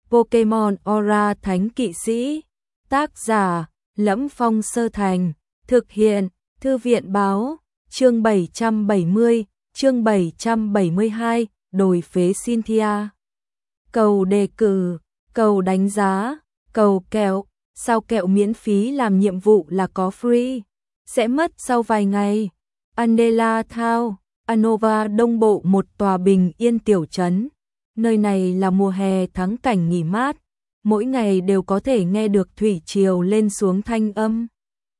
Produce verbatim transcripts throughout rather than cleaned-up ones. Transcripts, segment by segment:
Pokemon Aura Thánh Kỵ Sĩ. Tác giả: Lẫm Phong Sơ Thành. Thực hiện: Thư viện báo. Chương bảy trăm bảy mươi, chương bảy trăm bảy mươi hai, đổi phế Cynthia. Cầu đề cử, cầu đánh giá, cầu kẹo. Sao kẹo miễn phí làm nhiệm vụ là có free? Sẽ mất sau vài ngày. Andela Town, Anova Đông Bộ, một tòa bình yên tiểu trấn. Nơi này là mùa hè thắng cảnh nghỉ mát. Mỗi ngày đều có thể nghe được thủy triều lên xuống thanh âm.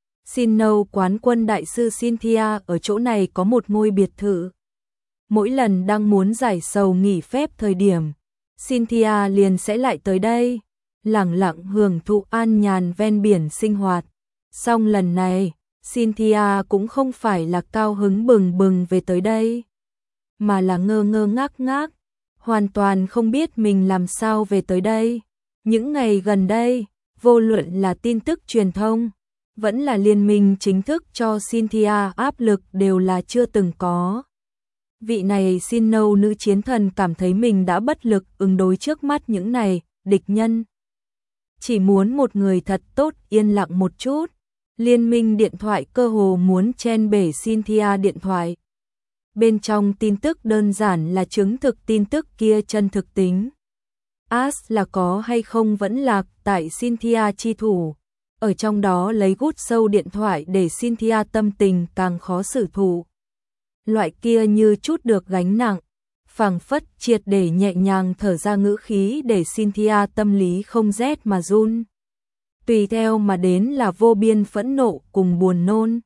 Sinnoh quán quân đại sư Cynthia ở chỗ này có một ngôi biệt thự. Mỗi lần đang muốn giải sầu nghỉ phép thời điểm, Cynthia liền sẽ lại tới đây, lẳng lặng hưởng thụ an nhàn ven biển sinh hoạt. Song lần này, Cynthia cũng không phải là cao hứng bừng bừng về tới đây, mà là ngơ ngơ ngác ngác, hoàn toàn không biết mình làm sao về tới đây. Những ngày gần đây, vô luận là tin tức truyền thông, vẫn là liên minh chính thức cho Cynthia áp lực đều là chưa từng có. Vị này Sinnoh nữ chiến thần cảm thấy mình đã bất lực ứng đối trước mắt những này địch nhân. Chỉ muốn một người thật tốt yên lặng một chút. Liên minh điện thoại cơ hồ muốn chen bể Cynthia điện thoại. Bên trong tin tức đơn giản là chứng thực tin tức kia chân thực tính. Ash là có hay không vẫn lạc tại Cynthia chi thủ. Ở trong đó lấy gút sâu điện thoại để Cynthia tâm tình càng khó xử thụ. Loại kia như chút được gánh nặng, phảng phất triệt để nhẹ nhàng thở ra ngữ khí để Cynthia tâm lý không rét mà run. Tùy theo mà đến là vô biên phẫn nộ cùng buồn nôn.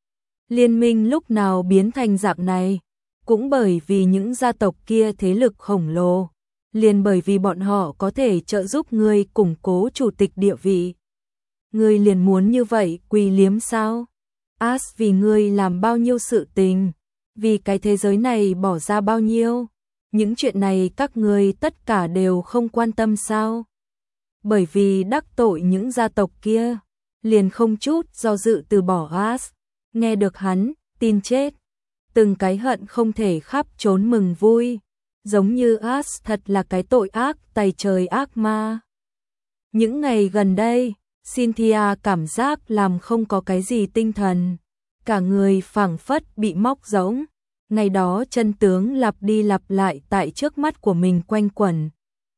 Liên minh lúc nào biến thành dạng này, cũng bởi vì những gia tộc kia thế lực khổng lồ, liền bởi vì bọn họ có thể trợ giúp ngươi củng cố chủ tịch địa vị. Ngươi liền muốn như vậy quỳ liếm sao? Ash vì ngươi làm bao nhiêu sự tình, vì cái thế giới này bỏ ra bao nhiêu, những chuyện này các ngươi tất cả đều không quan tâm sao? Bởi vì đắc tội những gia tộc kia, liền không chút do dự từ bỏ Ash. Nghe được hắn, tin chết. Từng cái hận không thể khắp trốn mừng vui. Giống như Ash thật là cái tội ác tày trời ác ma. Những ngày gần đây, Cynthia cảm giác làm không có cái gì tinh thần. Cả người phảng phất bị móc rỗng. Ngày đó chân tướng lặp đi lặp lại tại trước mắt của mình quanh quẩn.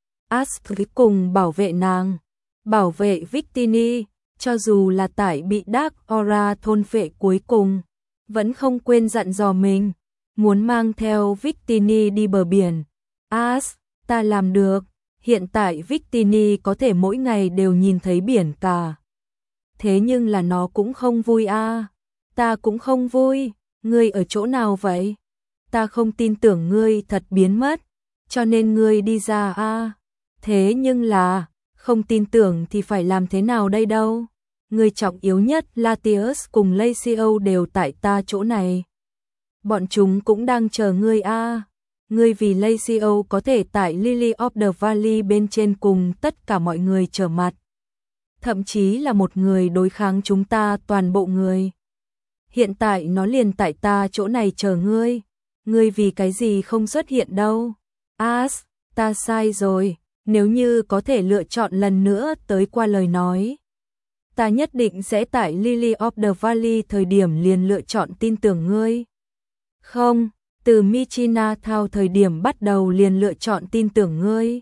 Ash cuối cùng bảo vệ nàng, bảo vệ Victini, cho dù là tại bị Dark Aura thôn phệ cuối cùng, vẫn không quên dặn dò mình, muốn mang theo Victini đi bờ biển. Ash, ta làm được, hiện tại Victini có thể mỗi ngày đều nhìn thấy biển cả. Thế nhưng là nó cũng không vui a, à. Ta cũng không vui, ngươi ở chỗ nào vậy? Ta không tin tưởng ngươi thật biến mất, cho nên ngươi đi ra a. À. Thế nhưng là, không tin tưởng thì phải làm thế nào đây đâu? Người trọng yếu nhất Latius cùng Lacio đều tại ta chỗ này. Bọn chúng cũng đang chờ ngươi a. À. Ngươi vì Lacio có thể tại Lily of the Valley bên trên cùng tất cả mọi người trở mặt. Thậm chí là một người đối kháng chúng ta toàn bộ người. Hiện tại nó liền tại ta chỗ này chờ ngươi. Ngươi vì cái gì không xuất hiện đâu? Ash, ta sai rồi. Nếu như có thể lựa chọn lần nữa tới qua lời nói, ta nhất định sẽ tại Lily of the Valley thời điểm liền lựa chọn tin tưởng ngươi. Không, từ Michina Town thời điểm bắt đầu liền lựa chọn tin tưởng ngươi.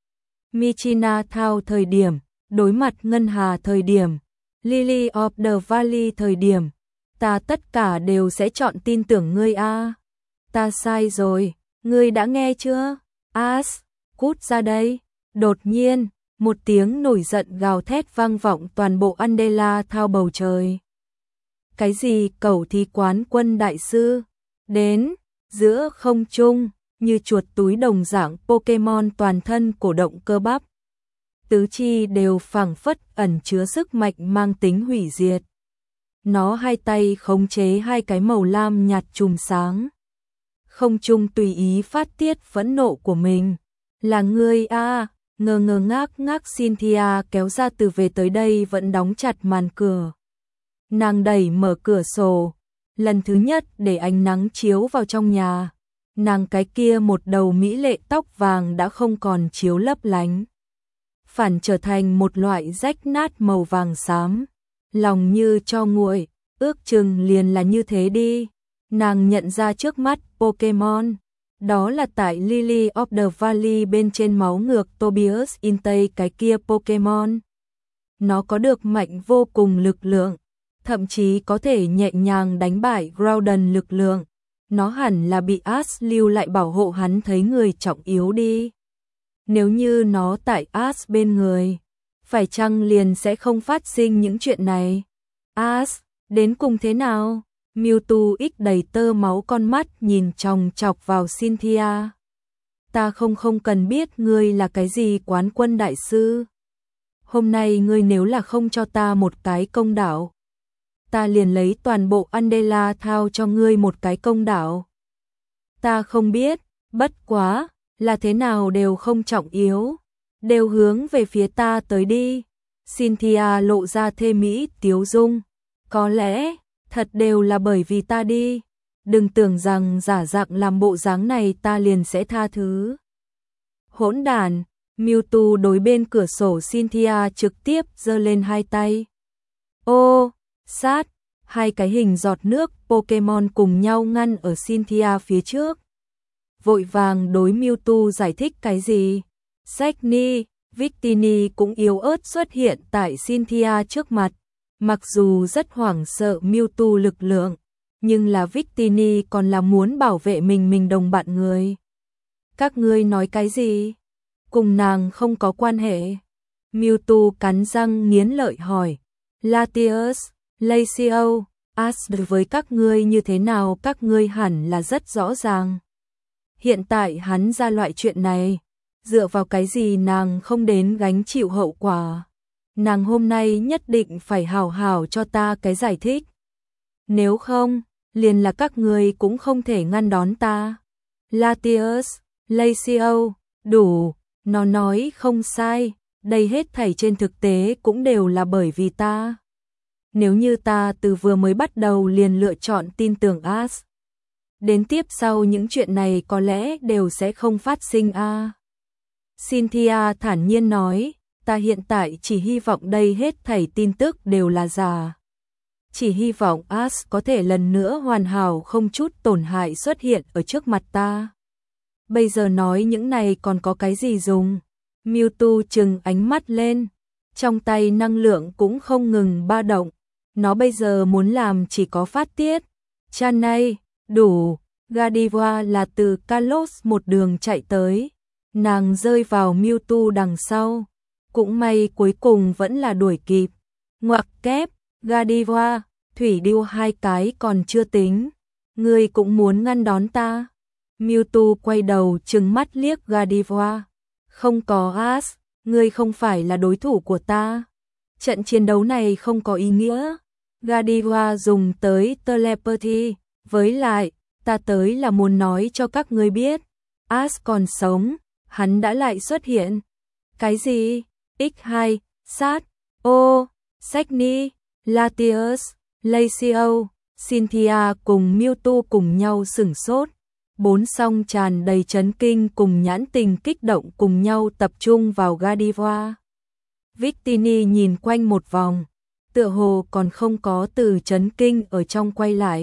Michina Town thời điểm, đối mặt Ngân Hà thời điểm, Lily of the Valley thời điểm, ta tất cả đều sẽ chọn tin tưởng ngươi a. À. Ta sai rồi, ngươi đã nghe chưa? Ash, cút ra đây. Đột nhiên, một tiếng nổi giận gào thét vang vọng toàn bộ Andela Town bầu trời. Cái gì cẩu thí quán quân đại sư? Đến, giữa không trung, như chuột túi đồng dạng Pokemon toàn thân cổ động cơ bắp. Tứ chi đều phảng phất ẩn chứa sức mạnh mang tính hủy diệt. Nó hai tay khống chế hai cái màu lam nhạt chùm sáng. Không trung tùy ý phát tiết phẫn nộ của mình. Là ngươi a. À. Ngơ ngơ ngác ngác Cynthia kéo ra từ về tới đây vẫn đóng chặt màn cửa. Nàng đẩy mở cửa sổ, lần thứ nhất để ánh nắng chiếu vào trong nhà. Nàng cái kia một đầu mỹ lệ tóc vàng đã không còn chiếu lấp lánh. phản trở thành một loại rách nát màu vàng xám. Lòng như cho nguội, ước chừng liền là như thế đi. Nàng nhận ra trước mắt Pokemon, đó là tại Lily of the Valley bên trên máu ngược Tobias Intay cái kia Pokemon. Nó có được mạnh vô cùng lực lượng, thậm chí có thể nhẹ nhàng đánh bại Groudon lực lượng. Nó hẳn là bị Ash lưu lại bảo hộ hắn thấy người trọng yếu đi. Nếu như nó tại Ash bên người, phải chăng liền sẽ không phát sinh những chuyện này? Ash, đến cùng thế nào? Mewtwo ích đầy tơ máu con mắt nhìn chòng chọc vào Cynthia. Ta không không cần biết ngươi là cái gì quán quân đại sư. Hôm nay ngươi nếu là không cho ta một cái công đạo, ta liền lấy toàn bộ Andela thao cho ngươi một cái công đạo. Ta không biết, bất quá, là thế nào đều không trọng yếu, đều hướng về phía ta tới đi. Cynthia lộ ra thê mỹ tiếu dung. Có lẽ, thật đều là bởi vì ta đi. Đừng tưởng rằng giả dạng làm bộ dáng này ta liền sẽ tha thứ. Hỗn đản, Mewtwo đối bên cửa sổ Cynthia trực tiếp giơ lên hai tay. Ô, sát, hai cái hình giọt nước Pokemon cùng nhau ngăn ở Cynthia phía trước. Vội vàng đối Mewtwo giải thích cái gì. Sagny, Victini cũng yếu ớt xuất hiện tại Cynthia trước mặt. Mặc dù rất hoảng sợ Mewtwo lực lượng, nhưng là Victini còn là muốn bảo vệ mình mình đồng bạn người. Các ngươi nói cái gì? Cùng nàng không có quan hệ. Mewtwo cắn răng nghiến lợi hỏi. Latios, Lacio, Ash với các ngươi như thế nào các ngươi hẳn là rất rõ ràng. Hiện tại hắn ra loại chuyện này, dựa vào cái gì nàng không đến gánh chịu hậu quả. Nàng hôm nay nhất định phải hào hào cho ta cái giải thích. Nếu không, liền là các ngươi cũng không thể ngăn đón ta. Latios, Lacio, đủ, nó nói không sai, đây hết thảy trên thực tế cũng đều là bởi vì ta. Nếu như ta từ vừa mới bắt đầu liền lựa chọn tin tưởng Ash, đến tiếp sau những chuyện này có lẽ đều sẽ không phát sinh a. À. Cynthia thản nhiên nói, ta hiện tại chỉ hy vọng đây hết thảy tin tức đều là giả. Chỉ hy vọng Ash có thể lần nữa hoàn hảo không chút tổn hại xuất hiện ở trước mặt ta. Bây giờ nói những này còn có cái gì dùng? Mewtwo trừng ánh mắt lên, trong tay năng lượng cũng không ngừng ba động. Nó bây giờ muốn làm chỉ có phát tiết. Chan này, đủ, Gardevoir là từ Kalos một đường chạy tới. Nàng rơi vào Mewtwo đằng sau. Cũng may cuối cùng vẫn là đuổi kịp. Ngoặc kép, Gardevoir, thủy điêu hai cái còn chưa tính. Ngươi cũng muốn ngăn đón ta. Mewtwo quay đầu trừng mắt liếc Gardevoir. Không có Ash, ngươi không phải là đối thủ của ta. Trận chiến đấu này không có ý nghĩa. Gardevoir dùng tới telepathy, với lại, ta tới là muốn nói cho các ngươi biết, Ash còn sống, hắn đã lại xuất hiện. Cái gì? ích hai, sát, ô, Sagny, Latios, Lacio, Cynthia cùng Mewtwo cùng nhau sửng sốt. Bốn song tràn đầy chấn kinh cùng nhãn tình kích động cùng nhau tập trung vào Gardevoir. Victini nhìn quanh một vòng, tựa hồ còn không có từ chấn kinh ở trong quay lại.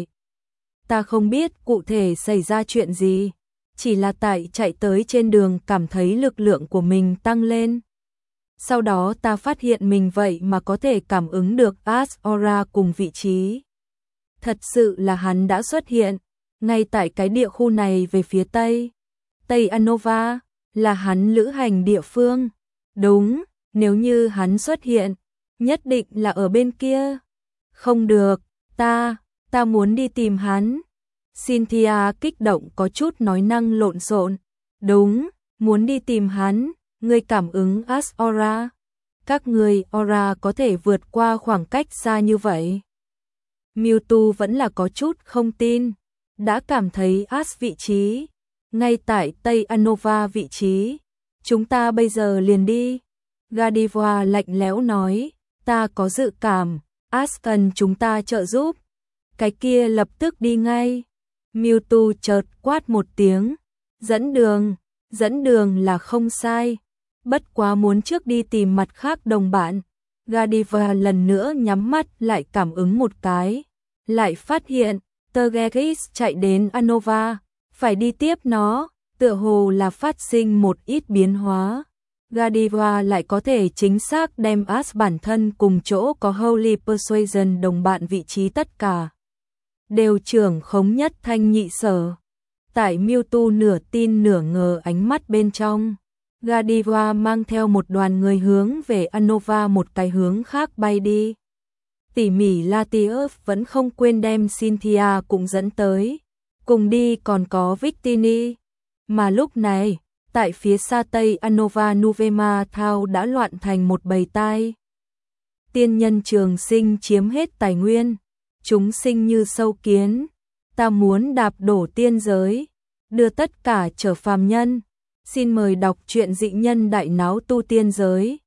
Ta không biết cụ thể xảy ra chuyện gì, chỉ là tại chạy tới trên đường cảm thấy lực lượng của mình tăng lên. Sau đó ta phát hiện mình vậy mà có thể cảm ứng được Ash Aura cùng vị trí. Thật sự là hắn đã xuất hiện, ngay tại cái địa khu này về phía Tây. Tây Unova, là hắn lữ hành địa phương. Đúng, nếu như hắn xuất hiện, nhất định là ở bên kia. Không được, ta, ta muốn đi tìm hắn. Cynthia kích động có chút nói năng lộn xộn. Đúng, muốn đi tìm hắn, ngươi cảm ứng Ash Aura. Các người Aura có thể vượt qua khoảng cách xa như vậy. Mewtwo vẫn là có chút không tin, đã cảm thấy Ash vị trí, ngay tại Tây Unova vị trí. Chúng ta bây giờ liền đi. Gardevoir lạnh lẽo nói, ta có dự cảm, Ash cần chúng ta trợ giúp. Cái kia lập tức đi ngay. Mewtwo chợt quát một tiếng, dẫn đường, dẫn đường là không sai. bất quá muốn trước đi tìm mặt khác đồng bạn. Godiva lần nữa nhắm mắt lại cảm ứng một cái, lại phát hiện Tergeris chạy đến Anova, phải đi tiếp nó, tựa hồ là phát sinh một ít biến hóa. Godiva lại có thể chính xác đem As bản thân cùng chỗ có Holy Persuasion đồng bạn vị trí tất cả đều trưởng khống nhất thanh nhị sở. Tại Mewtwo nửa tin nửa ngờ ánh mắt bên trong, Godiva mang theo một đoàn người hướng về Anova một cái hướng khác bay đi. Tỉ mỉ Latios vẫn không quên đem Cynthia cũng dẫn tới, cùng đi còn có Victini. Mà lúc này, tại phía xa tây Anova Nuvema Thao đã loạn thành một bầy tai. Tiên nhân trường sinh chiếm hết tài nguyên, chúng sinh như sâu kiến, ta muốn đạp đổ tiên giới, đưa tất cả trở phàm nhân. Xin mời đọc truyện Dị Nhân Đại Náo Tu Tiên Giới.